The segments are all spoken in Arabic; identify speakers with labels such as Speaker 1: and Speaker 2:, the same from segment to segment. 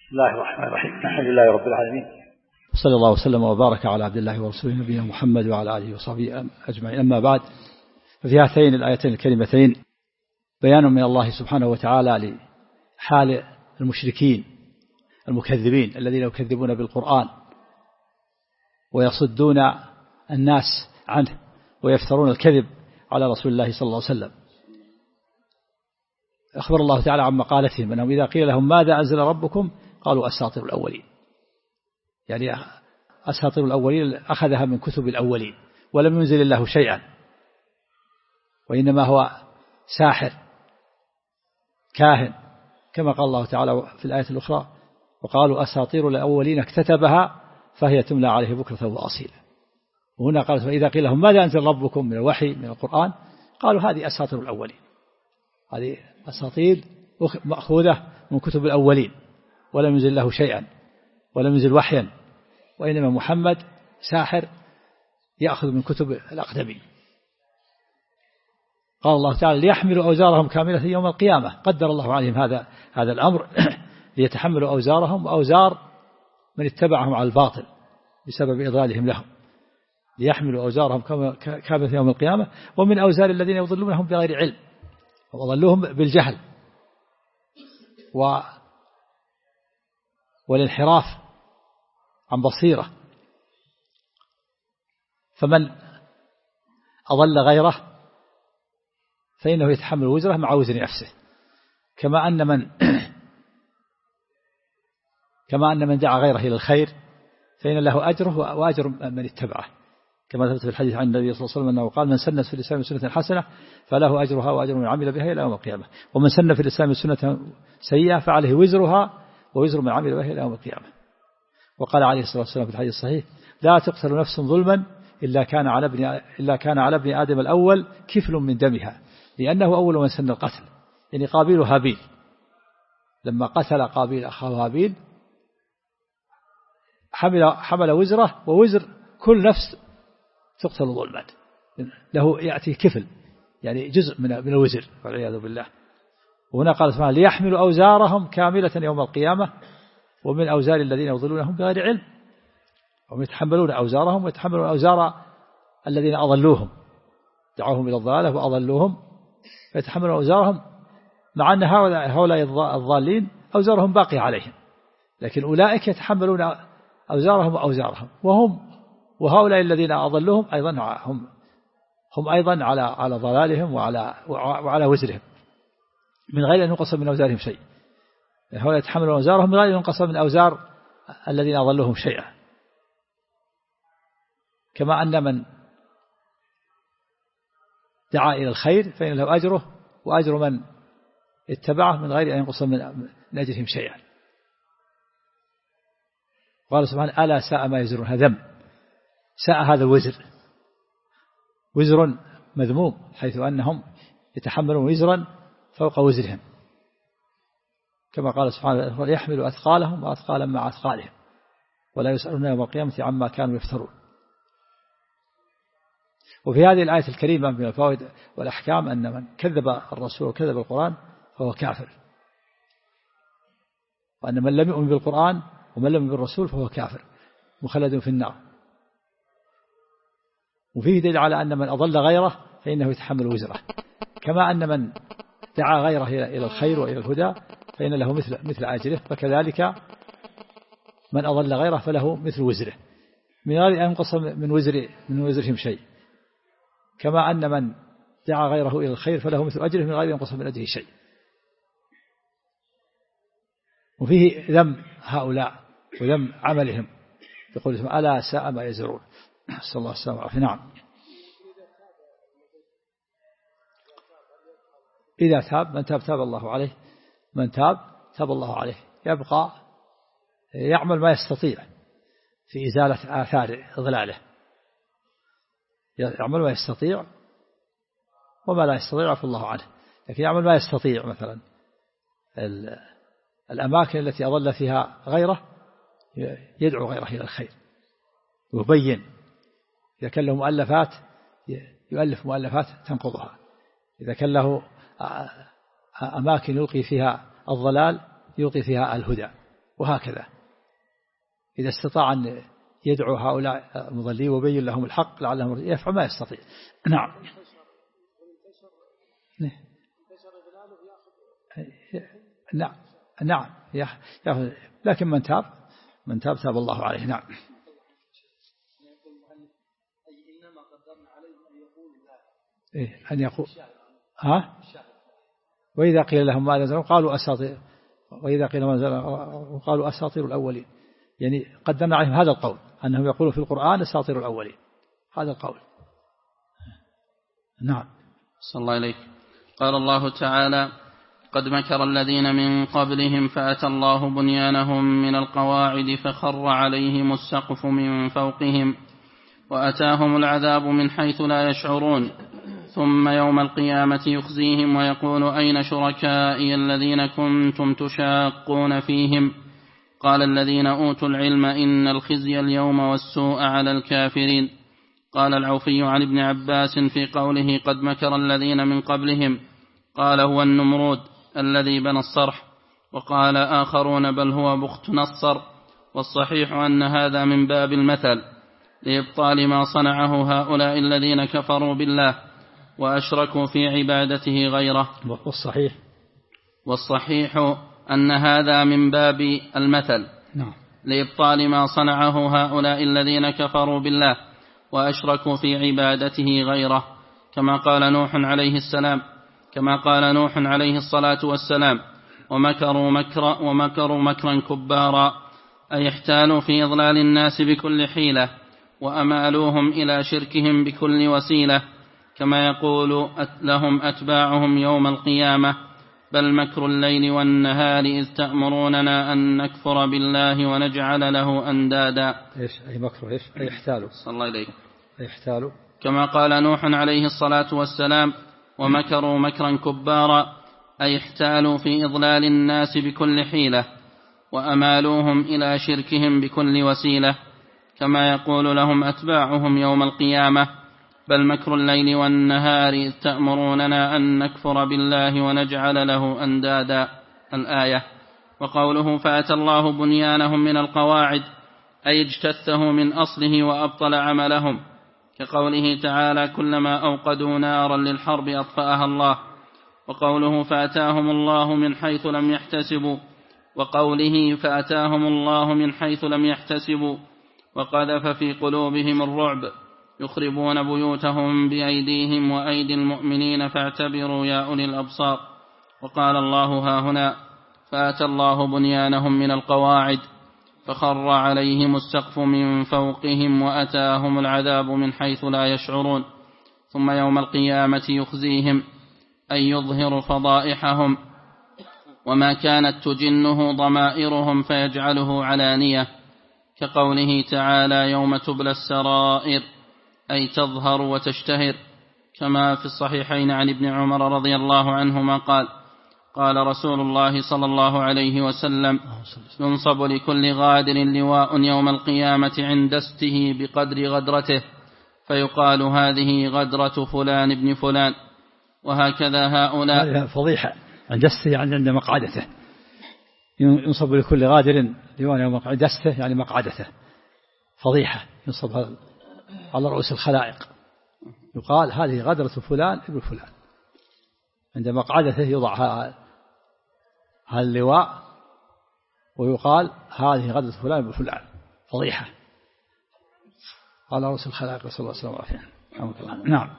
Speaker 1: بسم الله الرحمن الرحيم. الحمد لله رب العالمين،
Speaker 2: صلى الله وسلم وبارك على عبد الله ورسوله نبينا محمد وعلى آله وصحبه أجمعين. أما بعد، ففي هاتين الآيتين الكريمتين بيان من الله سبحانه وتعالى لحال المشركين المكذبين الذين يكذبون بالقرآن ويصدون الناس عنه ويفترون الكذب على رسول الله صلى الله عليه وسلم. أخبر الله تعالى عن مقالتهم أنهم إذا قيل لهم ماذا أنزل ربكم قالوا أساطير الأولين، يعني أساطير الأولين أخذها من كتب الأولين ولم ينزل الله شيئا، وإنما هو ساحر كاهن، كما قال الله تعالى في الآية الأخرى وقالوا أساطير الأولين اكتتبها فهي تملى عليه بكرة وأصيلا. وهنا قال فإذا قيل لهم ماذا أنزل ربكم من الوحي من القرآن قالوا هذه أساطير الأولين، هذه أساطير مأخوذة من كتب الأولين ولم ينزل له شيئا ولم ينزل وحيا، وإنما محمد ساحر يأخذ من كتب الأقدمين. قال الله تعالى ليحملوا أوزارهم كاملة يوم القيامة، قدر الله عليهم هذا الأمر ليتحملوا أوزارهم وأوزار من اتبعهم على الباطل بسبب إضلالهم لهم، ليحملوا أوزارهم كاملة يوم القيامة ومن أوزار الذين يضلونهم بغير علم وضلوهم بالجهل والانحراف عن بصيرة. فمن أضل غيره فإنه يتحمل وزره مع وزر نفسه، كما أن من دعا غيره إلى الخير فإن له أجره وأجر من اتبعه، كما ثبت في الحديث عن النبي صلى الله عليه وسلم أنه قال من سن في الإسلام سنة حسنة فله أجرها وأجر من عمل بها إلى يوم القيامة، ومن سن في الإسلام سنة سيئة فعليه وزرها ووزر من عمل بها إلى يوم القيامة. وقال عليه الصلاة والسلام في الحديث الصحيح لا تقتل نفس ظلما إلا كان على ابن آدم الأول كفل من دمها، لأنه أول من سن القتل، يعني قابيل وهابيل لما قتل قابيل أخاه هابيل حمل وزره ووزر كل نفس تقتل ظلما، له يأتي كفل يعني جزء من الوزر والعياذ بالله. وهنا قال سبحانه ليحملوا أوزارهم كاملة يوم القيامة ومن أوزار الذين يضلونهم بغير علم، هم يتحملون أوزارهم ويتحملون أوزار الذين أضلوهم دعوهم إلى الضلالة وأضلوهم، فيتحملون أوزارهم مع أن هؤلاء الضالين أوزارهم باقية عليهم، لكن أولئك يتحملون أوزارهم وهؤلاء الذين أضلوهم أيضا هم أيضا على ضلالهم وعلى وزرهم من غير أن ينقص من أوزارهم شيء. هؤلاء يتحملون أوزارهم من غير أن ينقص من أوزار الذين أضلوهم شيئا، كما أن من دعا إلى الخير فإن له أجره وأجر من اتبعه من غير أن ينقص من أجرهم شيئا. قال سبحانه ألا ساء ما يزرون، هذا ذم، ساء هذا وزر مذموم حيث أنهم يتحملون وزرا فوق وزرهم، كما قال سبحانه يحملوا أثقالهم وأثقالا مع أثقالهم ولا يسألون يوم القيامة عما كانوا يفترون. وفي هذه الآية الكريمة من الفوائد والأحكام أن من كذب الرسول وكذب القرآن فهو كافر، وأن من لم يؤمن بالقرآن ومن لم يؤمن بالرسول فهو كافر مخلد في النار. وفيه دليل على أن من أضل غيره فإنه يتحمل وزره، كما أن من دعا غيره إلى الخير وإلى الهدى فإن له مثل أجره، فكذلك من أضل غيره فله مثل وزره من غير أن ينقص من وزرهم شيء، كما أن من دعا غيره إلى الخير فله مثل أجره من غير أن ينقص من أجره شيء. وفيه ذم هؤلاء وذم عملهم، يقول ألا ساء ما يزرون، صلى الله عليه وسلم. نعم، إذا تاب من تاب الله عليه، من تاب الله عليه، يبقى يعمل ما يستطيع في إزالة آثار إضلاله، يعمل ما يستطيع وما لا يستطيع عفى الله عنه، لكن يعمل ما يستطيع مثلا الأماكن التي أضل فيها غيره يدعو غيره إلى الخير ويبين، إذا كان له مؤلفات يؤلف مؤلفات تنقضها، إذا كان له أماكن يلقي فيها الضلال يلقي فيها الهدى، وهكذا إذا استطاع أن يدعو هؤلاء المضلين وبين لهم الحق لعلهم يفعل ما يستطيع. نعم نعم نعم يأخذ، لكن من تاب تاب الله عليه. نعم. أن يقول وإذا قيل لهم ماذا أنزل قالوا أساطير، وإذا قيل ماذا قالوا أساطير الأولين، يعني قدمنا عليهم هذا القول أنهم يقولوا في القرآن أساطير الأولين، هذا القول. نعم.
Speaker 3: صلى الله عليك. قال الله تعالى: قد مكر الذين من قبلهم فأتى الله بنيانهم من القواعد فخر عليهم السقف من فوقهم وأتاهم العذاب من حيث لا يشعرون ثم يوم القيامة يخزيهم ويقول: أين شركائي الذين كنتم تشاقون فيهم؟ قال الذين أوتوا العلم إن الخزي اليوم والسوء على الكافرين. قال العوفي عن ابن عباس في قوله: قد مكر الذين من قبلهم، قال: هو النمرود الذي بنى الصرح. وقال آخرون: بل هو بخت نصر. والصحيح أن هذا من باب المثل لإبطال ما صنعه هؤلاء الذين كفروا بالله وأشركوا في عبادته غيره. والصحيح أن هذا من باب المثل لإبطال ما صنعه هؤلاء الذين كفروا بالله وأشركوا في عبادته غيره، كما قال نوح عليه الصلاة والسلام: ومكروا مكرا كبارا، أي احتالوا في إضلال الناس بكل حيلة وأمالوهم إلى شركهم بكل وسيلة، كما يقول لهم أتباعهم يوم القيامة: بل مكر الليل والنهار إذ تأمروننا أن نكفر بالله ونجعل له أندادا.
Speaker 2: أي مكر أي احتالوا.
Speaker 3: صلى الله عليه.
Speaker 2: أي احتالوا.
Speaker 3: كما قال نوح عليه الصلاة والسلام: ومكروا مكرا كبارا، أي احتالوا في إضلال الناس بكل حيلة وأمالوهم إلى شركهم بكل وسيلة، كما يقول لهم أتباعهم يوم القيامة: بل مكر الليل والنهار إذ تأمروننا أن نكفر بالله ونجعل له أندادا. الآية. وقوله: فأتى الله بنيانهم من القواعد، أي اجتثه من أصله وأبطل عملهم، كقوله تعالى: كلما أوقدوا نارا للحرب أطفأها الله. وقوله: فأتاهم الله من حيث لم يحتسبوا، وقوله: فأتاهم الله من حيث لم يحتسبوا وقذف في قلوبهم الرعب يخربون بيوتهم بأيديهم وأيدي المؤمنين فاعتبروا يا أولي الأبصار. وقال الله هاهنا: فأتى الله بنيانهم من القواعد فخر عليهم السقف من فوقهم وأتاهم العذاب من حيث لا يشعرون ثم يوم القيامة يخزيهم، أي يظهر فضائحهم وما كانت تجنه ضمائرهم فيجعله علانية، كقوله تعالى: يوم تبلى السرائر، أي تظهر وتشتهر، كما في الصحيحين عن ابن عمر رضي الله عنهما قال: قال رسول الله صلى الله عليه وسلم: ينصب لكل غادر لواء يوم القيامة عند دسته بقدر غدرته، فيقال: هذه غدرة فلان ابن فلان. وهكذا هؤلاء.
Speaker 2: هذه فضيحة عند دسته، يعني عند مقعدته. ينصب لكل غادر لواء يوم القيامة، دسته يعني مقعدته، فضيحة ينصب على رؤوس الخلائق، يقال: هذه غدرة فلان ابن فلان. عند مقعدته يوضع هذا اللواء ويقال: هذه غدرة فلان ابن فلان، فضيحة على رؤوس الخلائق، صلى الله عليه وسلم. نعم.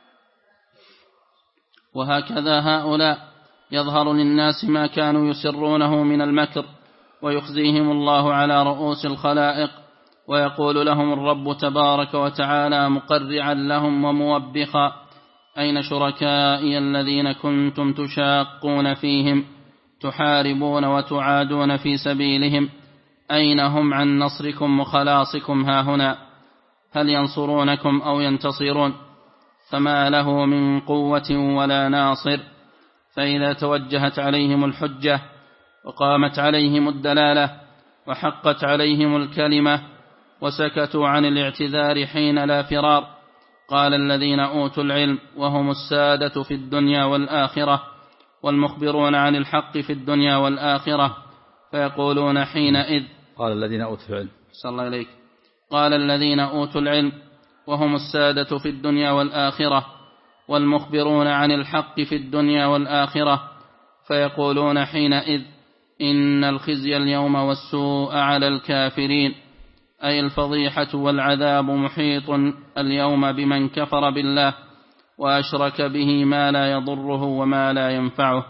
Speaker 3: وهكذا هؤلاء يظهر للناس ما كانوا يسرونه من المكر، ويخزيهم الله على رؤوس الخلائق، ويقول لهم الرب تبارك وتعالى مقرعا لهم وموبخا: أين شركائي الذين كنتم تشاقون فيهم تحاربون وتعادون في سبيلهم؟ أين هم عن نصركم وخلاصكم هاهنا؟ هل ينصرونكم أو ينتصرون؟ فما له من قوة ولا ناصر. فإذا توجهت عليهم الحجة وقامت عليهم الدلالة وحقت عليهم الكلمة وسكتوا عن الاعتذار حين لا فرار، قال الذين أوتوا العلم وهم السادة في الدنيا والآخرة والمخبرون عن الحق في الدنيا والآخرة: فيقولون حينئذ
Speaker 2: قال الذين أوتوا العلم
Speaker 3: صلى الله عليك قال الذين أوتوا العلم وهم السادة في الدنيا والآخرة والمخبرون عن الحق في الدنيا والآخرة فيقولون حينئذ إن الخزي اليوم والسوء على الكافرين أي الفضيحة والعذاب محيط اليوم بمن كفر بالله وأشرك به ما لا يضره وما لا ينفعه.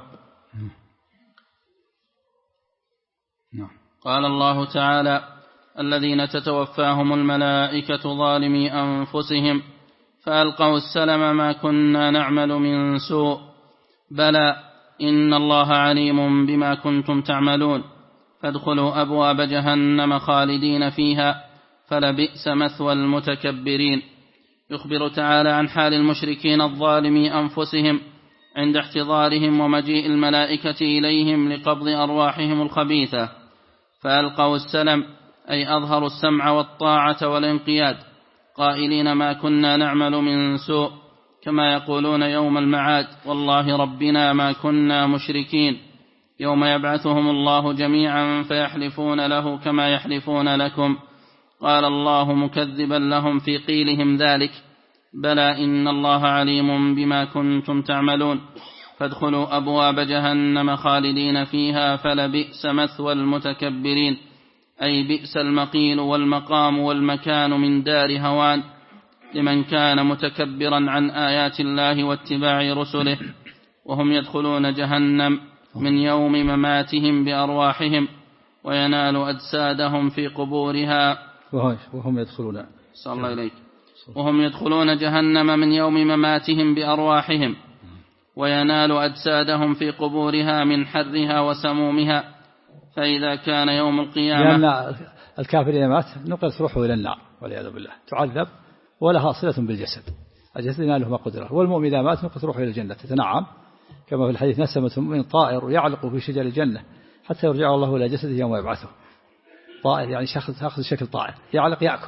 Speaker 3: قال الله تعالى الذين تتوفاهم الملائكة ظالمي أنفسهم فألقوا السلم ما كنا نعمل من سوء بلى إن الله عليم بما كنتم تعملون فادخلوا أبواب جهنم خالدين فيها فلبئس مثوى المتكبرين. يخبر تعالى عن حال المشركين الظالمي أنفسهم عند احتضارهم ومجيء الملائكة إليهم لقبض أرواحهم الخبيثة فألقوا السلم أي أظهروا السمع والطاعة والانقياد قائلين ما كنا نعمل من سوء كما يقولون يوم المعاد والله ربنا ما كنا مشركين يوم يبعثهم الله جميعا فيحلفون له كما يحلفون لكم قال الله مكذبا لهم في قيلهم ذلك بلى إن الله عليم بما كنتم تعملون فادخلوا أبواب جهنم خالدين فيها فلبئس مثوى المتكبرين أي بئس المقيل والمقام والمكان من دار هوان لمن كان متكبرا عن آيات الله واتباع رسله وهم يدخلون جهنم من يوم مماتهم بأرواحهم وينال أجسادهم في قبورها
Speaker 2: وهم يدخلون
Speaker 3: صلى الله عليك وهم يدخلون جهنم من يوم مماتهم بأرواحهم وينال أجسادهم في قبورها من حرها وسمومها فإذا كان يوم القيامة
Speaker 2: لأن الكافر إذا مات نقلت روحه إلى النار والعياذ بالله تعذب ولها صلة بالجسد الجسد يناله ما قدره والمؤمن إذا مات نقلت روحه إلى الجنة تتنعم كما في الحديث نسمة من طائر يعلق في شجر الجنة حتى يرجع الله إلى جسده يوم يبعثه طائر يعني تأخذ شكل طائر يعلق يأكل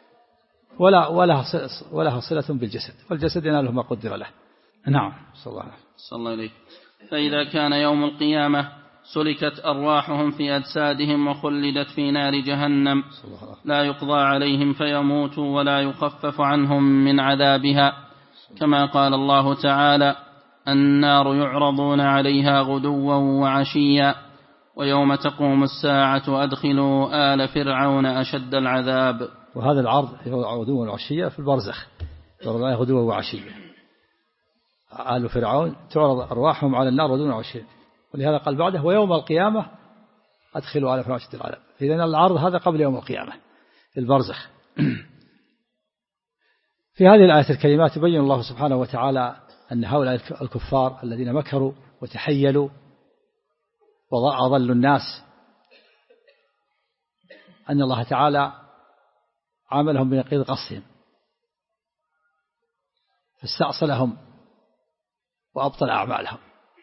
Speaker 2: ولها صلة بالجسد والجسد يناله ما قدر له. نعم صلى الله عليه.
Speaker 3: فإذا كان يوم القيامة سلكت أرواحهم في أجسادهم وخلدت في نار جهنم لا يقضى عليهم فيموتوا ولا يخفف عنهم من عذابها كما قال الله تعالى النار يعرضون عليها غدوا وعشيا ويوم تقوم الساعة أدخلوا آل فرعون أشد العذاب.
Speaker 2: وهذا العرض غدوا وعشيا في البرزخ غدوا وعشيا آل فرعون تعرض أرواحهم على النار غدوا وعشيا ولهذا قال بعده ويوم القيامة أدخلوا آل فرعون أشد العذاب. إذن العرض هذا قبل يوم القيامة في البرزخ. في هذه الآية الكريمات يبين الله سبحانه وتعالى أن هؤلاء الكفار الذين مكروا وتحيلوا وأضلوا الناس أن الله تعالى عاملهم بنقيض قصدهم فاستأصلهم وأبطل أعمالهم.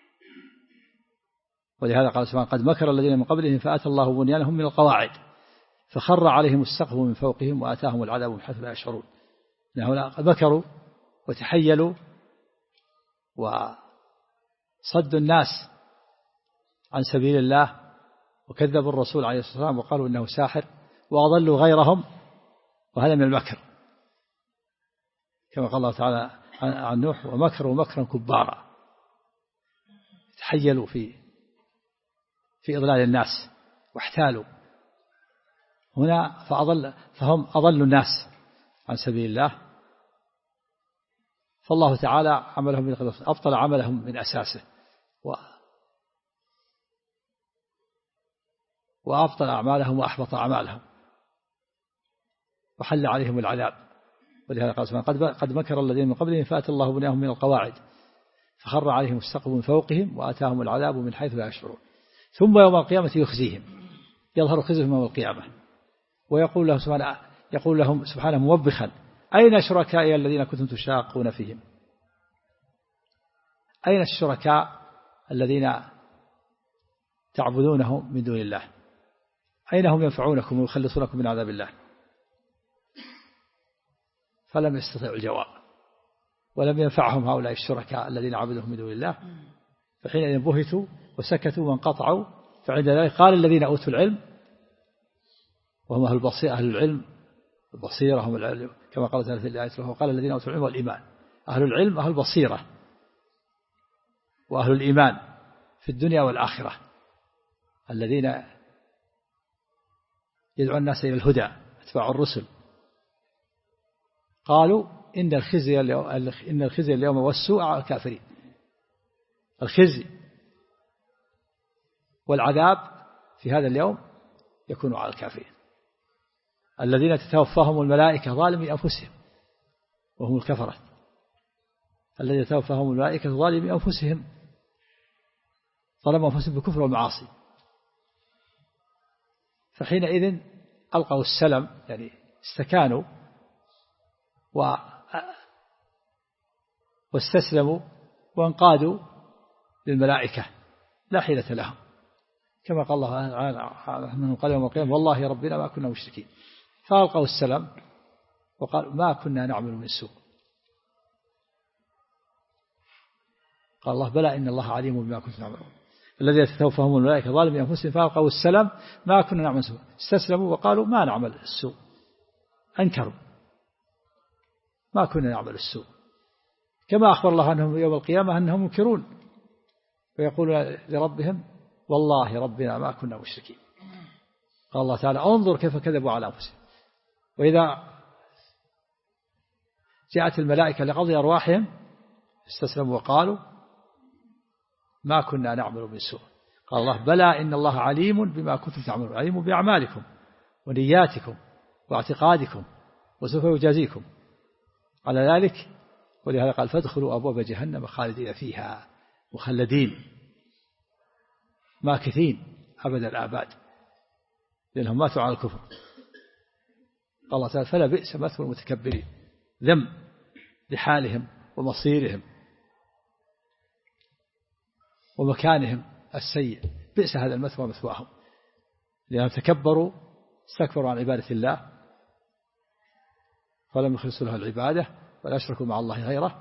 Speaker 2: ولهذا قال سبحانه قد مكر الذين من قبلهم فأتى الله بنيانهم من القواعد فخر عليهم السقف من فوقهم وآتاهم العذاب من حيث لا يشعرون. هؤلاء قد مكروا وتحيلوا وصدوا الناس عن سبيل الله وكذبوا الرسول عليه الصلاة والسلام وقالوا إنه ساحر وأضلوا غيرهم وهذا من المكر كما قال الله تعالى عن نوح ومكروا مكرا كبارا تحيلوا في إضلال الناس واحتالوا هنا فهم أضلوا الناس عن سبيل الله فالله تعالى عملهم من أبطل عملهم من أساسه وأبطل أعمالهم وأحبط أعمالهم وحل عليهم العذاب. ولهذا قال سبحانه قد مكر الذين من قبلهم فأتى الله بنيانهم من القواعد فخر عليهم السقف من فوقهم وآتاهم العذاب من حيث لا يشعرون. ثم يوم القيامة يخزيهم يظهر خزيهم يوم القيامة ويقول لهم سبحانه موبخا أين شركائي الذين كنتم تشاقون فيهم أين الشركاء الذين تعبدونهم من دون الله أين هم ينفعونكم ويخلصونكم من عذاب الله فلم يستطيعوا الجواب ولم ينفعهم هؤلاء الشركاء الذين عبدوهم من دون الله فحينئذ بهتوا وسكتوا وانقطعوا فعند ذلك قال الذين أوتوا العلم وهم أهل العلم البصيرة هم العلم كما قال تعالى في الآية الأخرى وقال الذين أوتوا العلم والإيمان أهل العلم أهل البصيرة وأهل الإيمان في الدنيا والآخرة الذين يدعو الناس إلى الهدى اتباع الرسل قالوا إن الخزي اليوم والسوء على الكافرين الخزي والعذاب في هذا اليوم يكون على الكافرين الذين تتوفاهم الملائكة ظالمي أنفسهم وهم الكفرة الذين تتوفاهم الملائكة ظالمي أنفسهم ظلموا أنفسهم بالكفر والمعاصي فحينئذ ألقوا السلم يعني استكانوا واستسلموا وانقادوا للملائكة لا حيلة لهم كما قال الله من قال يوم القيامة والله ربنا ما كنا مشركين فألقوا السلام وقالوا ما كنا نعمل من سوء قال الله بلى إن الله عليم بما كنتم تعملون الذين تتوفاهم الملائكة ظالمي أنفسهم فألقوا السلام ما كنا نعمل سوء استسلموا وقالوا ما نعمل السوء أنكروا ما كنا نعمل السوء كما أخبر الله عنهم يوم القيامة أنهم منكرون ويقولون لربهم والله ربنا ما كنا مشركين قال الله تعالى انظر كيف كذبوا على أنفسهم وإذا جاءت الملائكة لقضي أرواحهم استسلموا وقالوا ما كنا نعمل من سوء قال الله بلى إن الله عليم بما كنتم تعملون عليم بأعمالكم ونياتكم واعتقادكم وسوف يجازيكم على ذلك ولهذا قال فادخلوا أبواب جهنم خالدين فيها مخلدين ماكثين أبد الآباد لأنهم ماتوا على الكفر قال الله تعالى فلا بئس مثوى المتكبرين ذم لحالهم ومصيرهم ومكانهم السيء بئس هذا المثوى مثواهم لأنهم تكبروا استكبروا عن عبادة الله فلم يخلصوا له العبادة ولا أشركوا مع الله غيره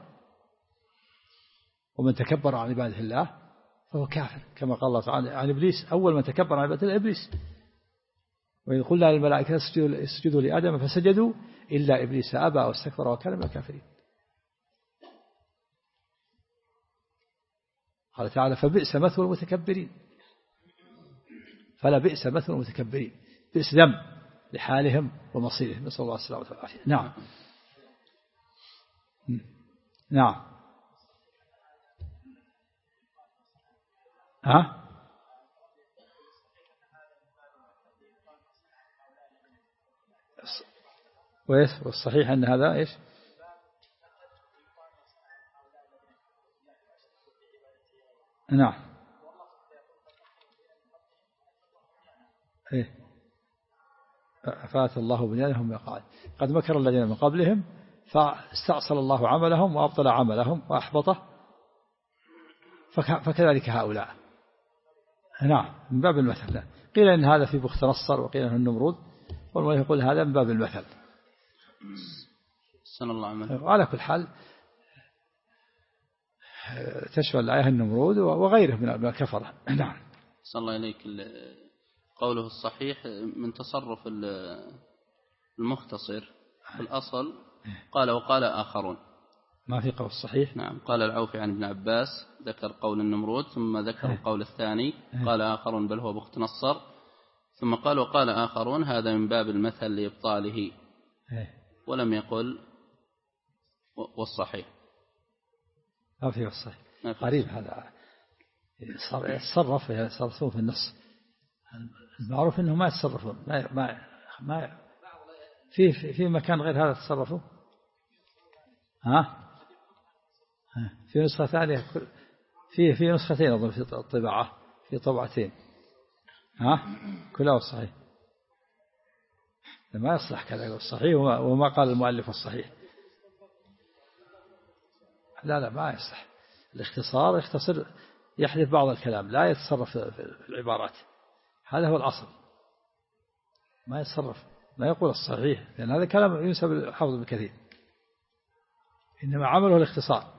Speaker 2: ومن تكبر عن عبادة الله فهو كافر كما قال الله تعالى عن إبليس أول من تكبر عن عبادة الله إبليس وإذ قلنا للملائكة اسجدوا لآدم فسجدوا إلا إبليس أبى واستكبر وكان من الكافرين قال تعالى فبئس مثوى المتكبرين فلا بئس مثوى المتكبرين بئس ذم لحالهم ومصيرهم نسأل الله السلامة والعافية نعم نعم ها والصحيح أن هذا إيش نعم إيه فات الله بنيانهم وقال قد مكر الذين من قبلهم فاستأصل الله عملهم وأبطل عملهم وأحبطه فكذلك هؤلاء نعم من باب المثل قيل إن هذا في بخت نصر وقيل إنه النمرود والله يقول هذا من باب المثل
Speaker 3: سن الله عمله
Speaker 2: وعلى كل حال تشمل الآية النمرود وغيره من الكفرة نعم
Speaker 3: صلى الله إليك قوله الصحيح من تصرف المختصر في الأصل قال وقال آخرون
Speaker 2: ما في قول الصحيح
Speaker 3: نعم قال العوفي عن ابن عباس ذكر قول النمرود ثم ذكر القول الثاني قال آخرون بل هو بخت نصر ثم قال وقال آخرون هذا من باب المثل لإبطاله ولم يقل والصحيح
Speaker 2: ما في الصحيح قريب هذا يتصرفون في النص المعروف انه ما يتصرفون ما في مكان غير هذا يتصرفوا في نسخة ثانية في نسختين أظن في الطباعة في طبعتين كلها الصحيح ما يصلح كذا الصحيح وما قال المؤلف الصحيح لا ما يصلح الاختصار يختصر يحذف بعض الكلام لا يتصرف في العبارات هذا هو الأصل ما يتصرف ما يقول الصحيح لأن هذا كلام ينسب الحافظ ابن كثير إنما عمله الاختصار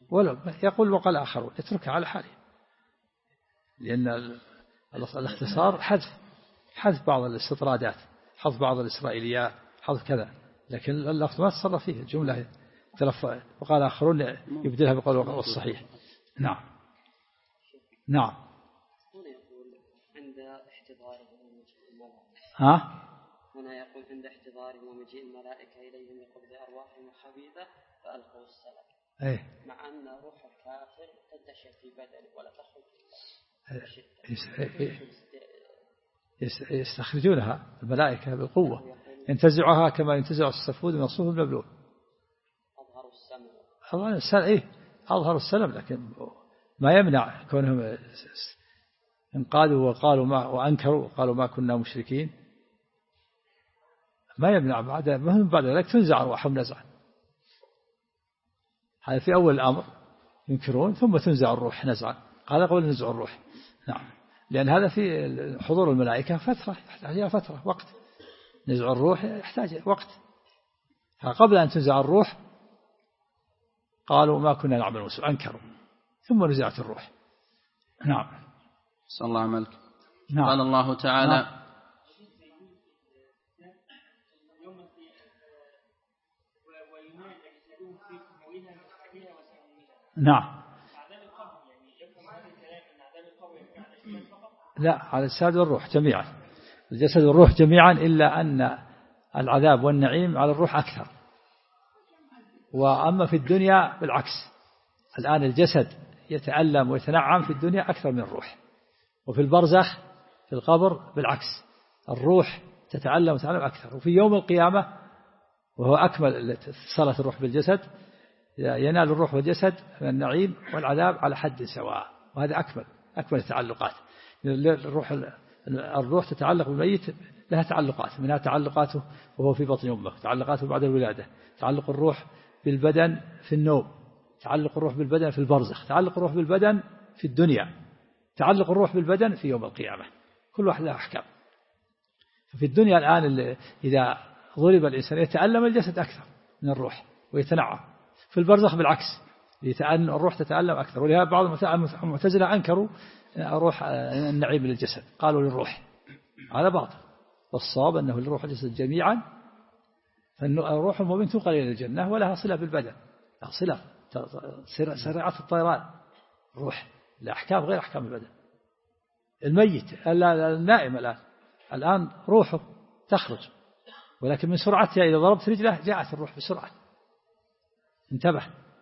Speaker 2: ولو يقول وقال آخرون اتركها على حاله، لأن الاختصار حذف بعض الاستطرادات، حذف بعض الإسرائيليات، حذف كذا، لكن اللفظ ما تصرف فيه الجملة وقال آخرون يبدلها بقول والصحيح. نعم.
Speaker 4: هنا يقول عند احتضارهم ومجيء الملائكة. هنا يقول عند احتضارهم ومجيء الملائكة إليهم لقبض أرواحهم الخبيثة فألقوا السلام. مع أن روح الكافر تنتشر في بدنه ولا تخرج
Speaker 2: يستخرجونها الملائكة بالقوة، ينتزعها كما ينتزع السفود من الصوف المبلول. أظهروا السلام، لكن ما يمنع كونهم انقادوا وقالوا وأنكروا وقالوا ما كنا مشركين، ما يمنع بعد ذلك تنزع أرواحهم نزعا. هذا في أول الأمر ينكرون، ثم تنزع الروح نزعا، قال قبل نزع الروح. نعم، لأن هذا في حضور الملائكة فترة، يحتاج فترة وقت، نزع الروح يحتاج وقت. فقبل أن تنزع الروح قالوا ما كنا نعمل سوء، أنكروا، ثم نزعت الروح. نعم.
Speaker 3: صلى الله عليه وسلم.
Speaker 2: نعم.
Speaker 3: قال الله تعالى
Speaker 2: نعم. لا، على الجسد والروح جميعا، الجسد والروح جميعا، إلا أن العذاب والنعيم على الروح أكثر. وأما في الدنيا بالعكس، الآن الجسد يتألم ويتنعم في الدنيا أكثر من الروح، وفي البرزخ في القبر بالعكس، الروح تتألم وتتعلم أكثر. وفي يوم القيامة وهو أكمل اتصالة الروح بالجسد، ينال الروح والجسد من النعيم والعذاب على حد سواء، وهذا أكمل التعلقات. الروح تتعلق بالميت، لها تعلقات، منها تعلقاته وهو في بطن أمه، تعلقاته بعد الولادة، تعلق الروح بالبدن في النوم، تعلق الروح بالبدن في البرزخ، تعلق الروح بالبدن في الدنيا، تعلق الروح بالبدن في يوم القيامة، كل واحد لها أحكام. ففي الدنيا الآن إذا ضرب الإنسان يتألم الجسد أكثر من الروح ويتنعم. في البرزخ بالعكس، الروح تتألم أكثر. ولهذا بعض المعتزلة أنكروا روح النعيم للجسد، قالوا للروح، هذا باطل. والصواب أنه للروح والجسد جميعا، فالروح المؤمن تنقل إلى الجنة ولها صلة بالبدن، لها صلة سرعة الطيران. الروح لأحكام غير أحكام البدن. الميت النائم الآن روحه تخرج، ولكن من سرعتها إذا ضربت رجله جاءت الروح بسرعة، انتبه.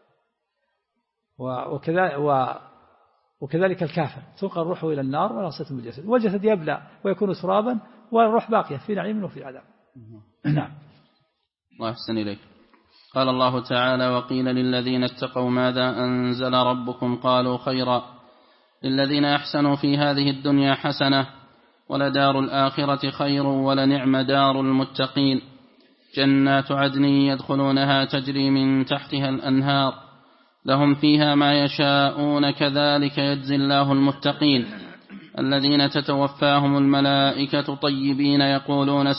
Speaker 2: وكذلك الكافر تنقل روحه إلى النار ولا صلة بالجسد، والجسد يبلى ويكون ترابا، والروح باقية في نعيم وفي عذاب. نعم.
Speaker 3: الله يحسن إليك. قال الله تعالى: وقيل للذين اتقوا ماذا أنزل ربكم قالوا خيرا للذين أحسنوا في هذه الدنيا حسنة ولدار الآخرة خير ولنعم دار المتقين جنات عدن يدخلونها تجري من تحتها الأنهار لهم فيها ما يشاءون كذلك يجزي الله المتقين الذين تتوفاهم الملائكة طيبين يقولون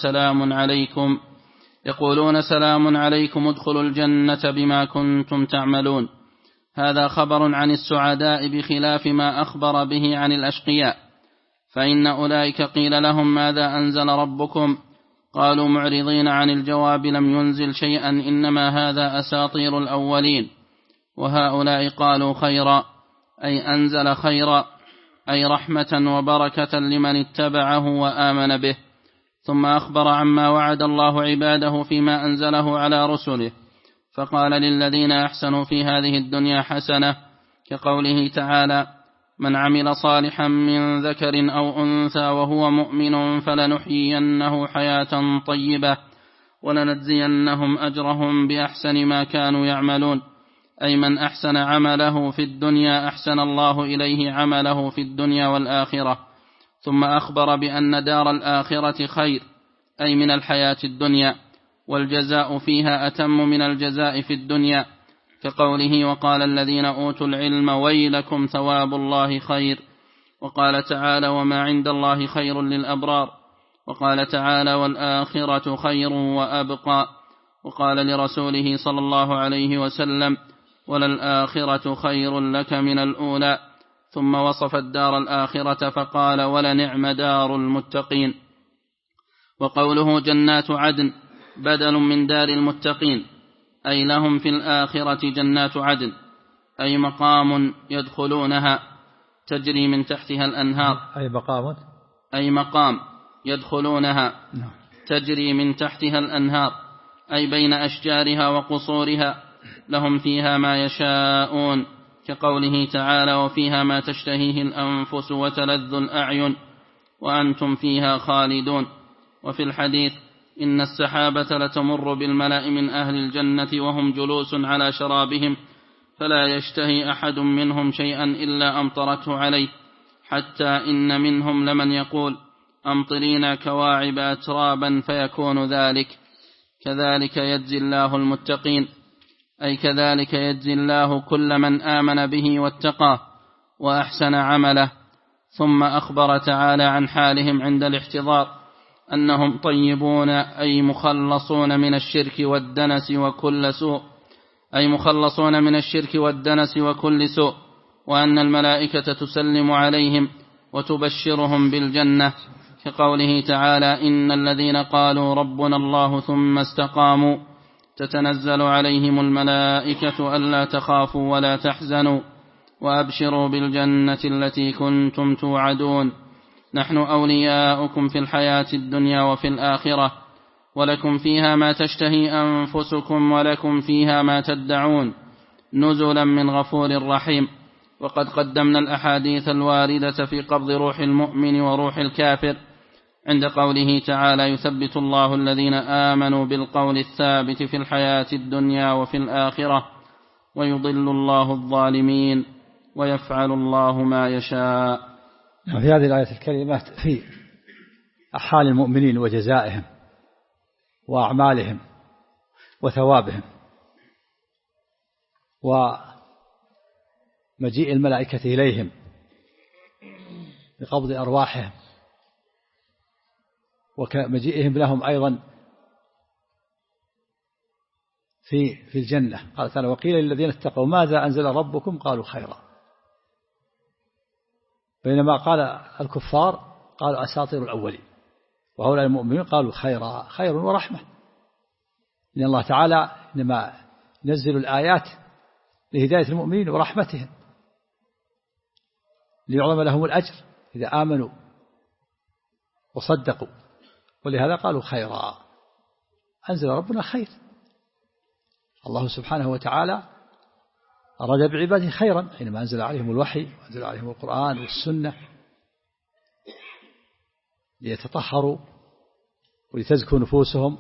Speaker 3: سلام عليكم ادخلوا الجنة بما كنتم تعملون. هذا خبر عن السعداء بخلاف ما أخبر به عن الأشقياء، فإن أولئك قيل لهم ماذا أنزل ربكم قالوا معرضين عن الجواب لم ينزل شيئا إنما هذا أساطير الأولين. وهؤلاء قالوا خيرا أي أنزل خيرا أي رحمة وبركة لمن اتبعه وآمن به. ثم أخبر عما وعد الله عباده فيما أنزله على رسله، فقال للذين أحسنوا في هذه الدنيا حسنة، كقوله تعالى: من عمل صالحا من ذكر أو أنثى وهو مؤمن فلنحيينه حياة طيبة ولنجزينهم أجرهم بأحسن ما كانوا يعملون. أي من أحسن عمله في الدنيا أحسن الله إليه عمله في الدنيا والآخرة. ثم أخبر بأن دار الآخرة خير أي من الحياة الدنيا، والجزاء فيها أتم من الجزاء في الدنيا، كقوله: وقال الذين أوتوا العلم ويلكم ثواب الله خير. وقال تعالى: وما عند الله خير للأبرار. وقال تعالى: والآخرة خير وأبقى. وقال لرسوله صلى الله عليه وسلم: وللآخرة خير لك من الأولى، ثم وصف الدار الآخرة فقال ولنعم دار المتقين. وقوله جنات عدن بدل من دار المتقين، أي لهم في الآخرة جنات عدن، أي مقام يدخلونها تجري من تحتها الأنهار، أي مقام يدخلونها تجري من تحتها الأنهار، أي بين أشجارها وقصورها، لهم فيها ما يشاءون، كقوله تعالى وفيها ما تشتهيه الأنفس وتلذ الأعين وأنتم فيها خالدون. وفي الحديث إن السحابة لتمر بالملأ من أهل الجنة وهم جلوس على شرابهم، فلا يشتهي أحد منهم شيئا إلا أمطرته عليه، حتى إن منهم لمن يقول أمطرينا كواعب أترابا فيكون ذلك. كذلك يجزي الله المتقين، أي كذلك يجزي الله كل من آمن به واتقاه وأحسن عمله. ثم أخبر تعالى عن حالهم عند الاحتضار أنهم طيبون، أي مخلصون من الشرك والدنس وكل سوء، أي مخلصون من الشرك والدنس وكل سوء، وأن الملائكة تسلم عليهم وتبشرهم بالجنة، كقوله تعالى إن الذين قالوا ربنا الله ثم استقاموا تتنزل عليهم الملائكة ألا تخافوا ولا تحزنوا وأبشروا بالجنة التي كنتم توعدون، نحن أولياؤكم في الحياة الدنيا وفي الآخرة، ولكم فيها ما تشتهي أنفسكم ولكم فيها ما تدعون، نزلا من غفور رحيم. وقد قدمنا الأحاديث الواردة في قبض روح المؤمن وروح الكافر عند قوله تعالى يثبت الله الذين آمنوا بالقول الثابت في الحياة الدنيا وفي الآخرة ويضل الله الظالمين ويفعل الله ما يشاء.
Speaker 2: في هذه الآية الكريمة في أحوال المؤمنين وجزائهم وأعمالهم وثوابهم، ومجيء الملائكة إليهم بقبض أرواحهم، ومجيئهم لهم أيضا في الجنة. قال تعالى وقيل للذين اتقوا ماذا أنزل ربكم قالوا خيرا، بينما قال الكفار قالوا أساطير الأولين، وهؤلاء المؤمنين قالوا خيرا، خير ورحمة، لأن الله تعالى إنما ينزل الآيات لهداية المؤمنين ورحمتهم ليعظم لهم الأجر إذا آمنوا وصدقوا، ولهذا قالوا خيرا، أنزل ربنا خير. الله سبحانه وتعالى أراد بعباده خيرا حينما أنزل عليهم الوحي وأنزل عليهم القرآن والسنة ليتطهروا ولتزكوا نفوسهم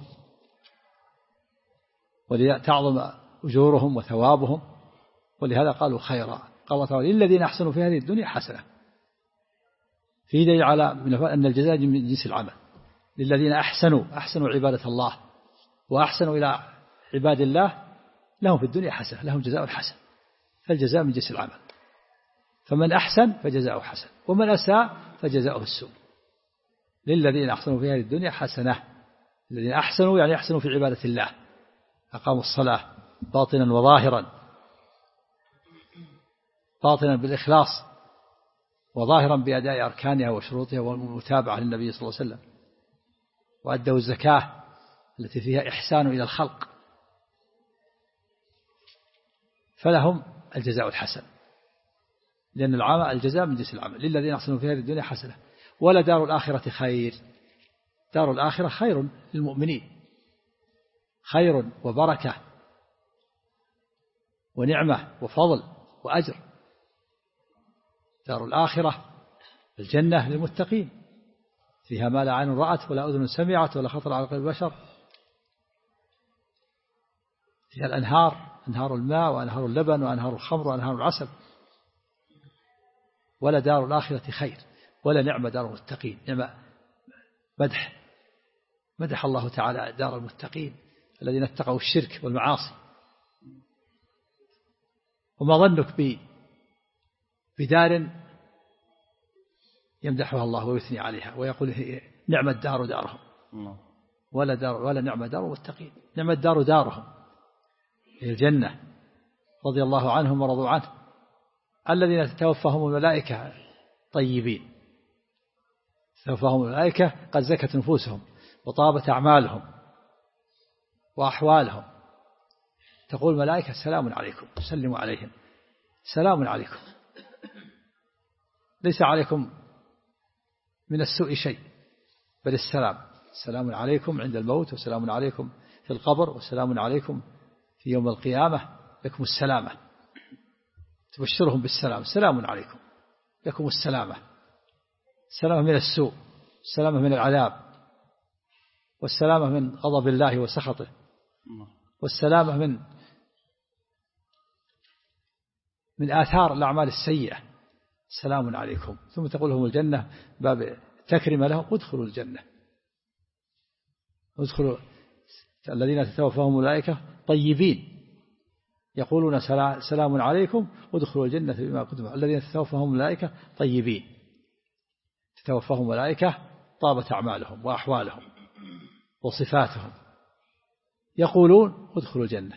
Speaker 2: ولتعظم أجورهم وثوابهم، ولهذا قالوا خيرا. قال تعالى للذين أحسنوا في هذه الدنيا حسنة، في دليل على أن الجزاء من جنس العمل. للذين أحسنوا عبادة الله وأحسنوا إلى عباد الله لهم في الدنيا حسنة، لهم جزاء حسن، فالجزاء من جنس العمل، فمن أحسن فجزاؤه حسن ومن أساء فجزاؤه السوء. للذين أحسنوا في هذه الدنيا حسنة، الذين أحسنوا يعني أحسنوا في عبادة الله، أقاموا الصلاة باطنا وظاهرا، باطنا بالإخلاص وظاهرا بأداء أركانها وشروطها والمتابعة للنبي صلى الله عليه وسلم، وأدوا الزكاة التي فيها إحسان إلى الخلق، فلهم الجزاء الحسن، لأن الجزاء من جنس العمل. للذين أحسنوا في هذه الدنيا حسنة ولا دار الآخرة خير، دار الآخرة خير للمؤمنين، خير وبركة ونعمة وفضل وأجر. دار الآخرة الجنة للمتقين، فيها ما لا عين رأت ولا أذن سمعت ولا خطر على قلب بشر، فيها الأنهار، أنهار الماء وأنهار اللبن وأنهار الخمر وأنهار العسل. ولا دار الآخرة خير ولا نعم دار المتقين. نعم مدح الله تعالى دار المتقين الذين اتقوا الشرك والمعاصي. وما ظنك بدار يمدحها الله ويثني عليها ويقول نعم الدار دارهم، ولا نعم دار المتقين. نعم الدار دارهم هي الجنة، رضي الله عنهم ورضوا عنه الذين تتوفاهم الملائكة طيبين، تتوفاهم الملائكة قد زكت نفوسهم وطابت أعمالهم وأحوالهم، تقول الملائكة سلام عليكم، سلموا عليهم، سلام عليكم، ليس عليكم من السوء شيء بل السلام، سلام عليكم عند الموت، وسلام عليكم في القبر، وسلام عليكم في يوم القيامة، لكم السلامة، تبشرهم بالسلام، سلام عليكم لكم السلامة، السلامة من السوء، السلامة من العذاب، والسلامة من غضب الله وسخطه، والسلامة من آثار الأعمال السيئة، سلام عليكم. ثم تقول لهم الجنة باب تكرم لهم، ادخلوا الجنة، ادخلوا الذين تتوفاهم الملائكة طيبين يقولون سلام عليكم ادخلوا الجنة بما كنتم، الذين تتوفاهم الملائكة طيبين، تتوفاهم الملائكة طابت أعمالهم وأحوالهم وصفاتهم، يقولون ادخلوا الجنة،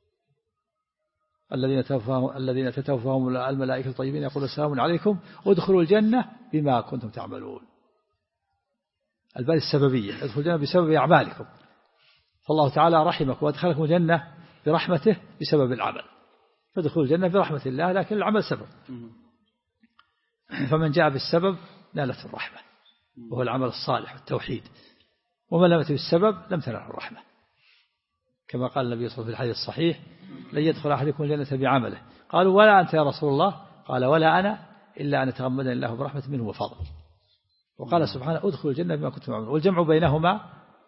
Speaker 2: الذين تتوفاهم الملائكة الطيبين يقولون سلام عليكم ادخلوا الجنة بما كنتم تعملون. الباب السببية، ادخلوا الجنة بسبب أعمالكم، فالله تعالى رحمكم وادخلكم الجنة برحمته بسبب العمل، فادخلوا الجنة برحمة الله، لكن العمل سبب، فمن جاء بالسبب نالته الرحمة وهو العمل الصالح والتوحيد، ومن لم يأت بالسبب لم تنله الرحمة، كما قال النبي صلى الله عليه وسلم في الحديث الصحيح لن يدخل أحدكم الجنة بعمله، قالوا ولا أنت يا رسول الله؟ قال ولا أنا إلا أن يتغمدني الله برحمة منه وفضل. وقال سبحانه ادخلوا الجنة بما كنتم تعملون. والجمع بينهما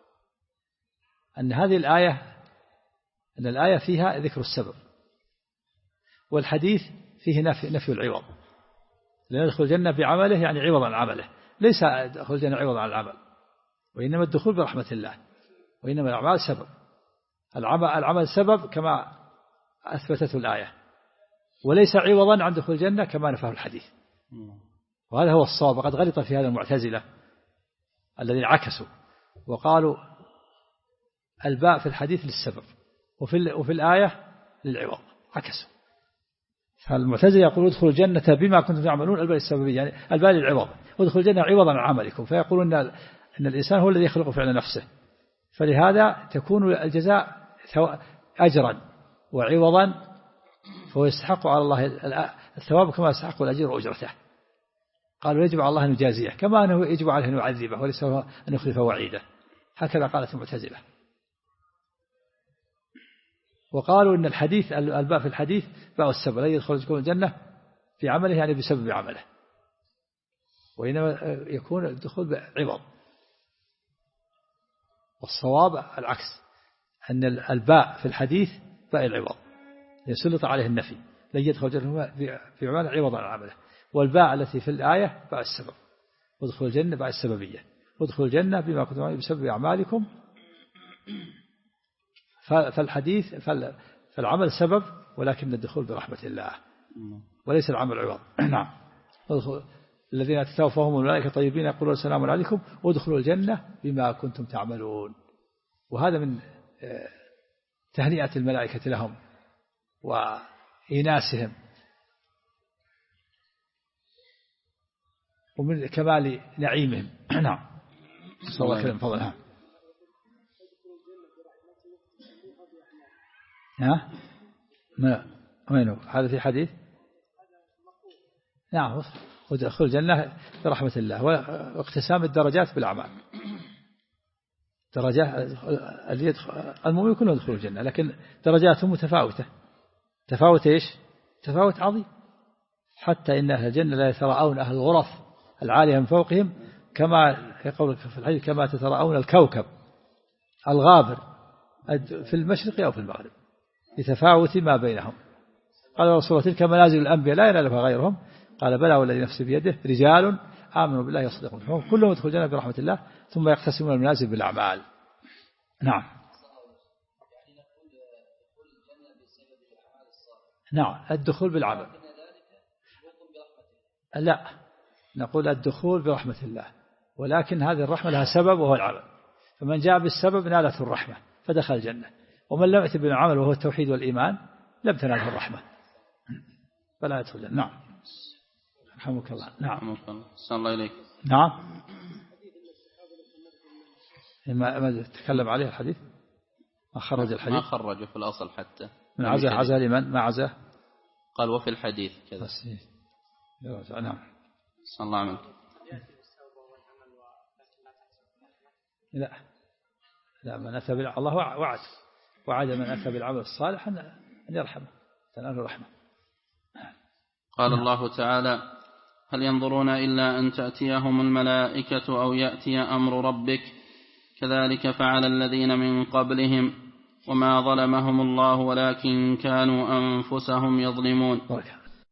Speaker 2: أن هذه الآية، أن الآية فيها ذكر السبب، والحديث فيه نفي العوض، لأن يدخل الجنة بعمله يعني عوض عن عمله، ليس يدخل الجنة عوض عن العمل، وإنما الدخول برحمة الله، وإنما الأعمال سبب، العمل سبب كما أثبتته الآية، وليس عوضا عن دخول الجنة كما نفاه الحديث. وهذا هو الصواب. وقد غلط في هذا المعتزلة الذين عكسوا وقالوا الباء في الحديث للسبب وفي الآية للعوض، عكسوا. فالمعتزلة يقول ادخلوا الجنة بما كنتم تعملون، الباء السببية يعني الباء للعوض، وادخلوا الجنة عوضا عن عملكم، فيقولون أن الإنسان هو الذي يخلق فعل نفسه، فلهذا تكون الجزاء أجرا وعوضا، فهو يستحق على الله الثواب كما يستحق الأجر وأجرته. قالوا يجب على الله أن يجازيه كما أنه يجب عليه أن يعذبه وليس أن يخلف وعيده، هكذا قالت المعتزلة. وقالوا إن الحديث الباء في الحديث باء السبب، لا يدخل الجنة في عمله يعني بسبب عمله، وإنما يكون الدخول بعوض. والصواب العكس، أن الباء في الحديث باء العوض يسلط عليه النفي، لن يدخل الجنة في عمله عوضا عن عمله، والباء التي في الآية باء السبب، وادخل الجنة باء السببية، وادخل الجنة بما كنتم تعملون بسبب أعمالكم. فالحديث فالعمل سبب، ولكن الدخول برحمة الله وليس العمل عوض. نعم. الذين تتوفاهم الملائكة طيبين يقولون سلام عليكم وادخلوا الجنة بما كنتم تعملون. وهذا من تهنئة الملائكة لهم وإيناسهم، ومن كمال نعيمهم. نعم. صلى الله عليه وسلم فضلها. وينه هذا في حديث؟ نعم. ودخول الجنة برحمة الله، واقتسام الدرجات بالأعمال. درجات المؤمن كلهم يدخلون الجنة، لكن درجاتهم متفاوتة، تفاوت إيش؟ تفاوت عظيم، حتى إن أهل الجنة لا يتراءون أهل الغرف العالية من فوقهم كما يقول في الحديث كما تتراءون الكوكب الغابر في المشرق أو في المغرب، لتفاوت ما بينهم. قال رسول الله تلك منازل الأنبياء لا ينالها غيرهم، قال بلى والذي نفسي بيده رجال آمنوا بالله يصدقون، كلهم يدخلون الجنة برحمة الله ثم يقتسمون المنازل بالأعمال. نعم. نعم الدخول بالعمل، لا نقول الدخول برحمة الله، ولكن هذه الرحمة لها سبب وهو العمل، فمن جاء بالسبب نالته الرحمة فدخل الجنة، ومن لم يأت بالعمل وهو التوحيد والإيمان لم تناله الرحمة فلا يدخل الجنة. نعم. رحمك الله. نعم.
Speaker 3: صلى الله إليك.
Speaker 2: نعم. ما تكلم عليه الحديث؟ ما خرج الحديث؟
Speaker 3: ما خرجه في الأصل حتى.
Speaker 2: من عزاه لمن؟ ما عزاه؟
Speaker 3: قال وفي الحديث كذا.
Speaker 2: نعم.
Speaker 3: صلى الله عليه.
Speaker 2: لا من أتى بالعمل الله وعد من أتى بالعمل الصالح أن يرحمه تنال الرحمة.
Speaker 3: قال الله تعالى: هل ينظرون إلا أن تأتيهم الملائكة أو يأتي أمر ربك كذلك فعل الذين من قبلهم وما ظلمهم الله ولكن كانوا أنفسهم يظلمون.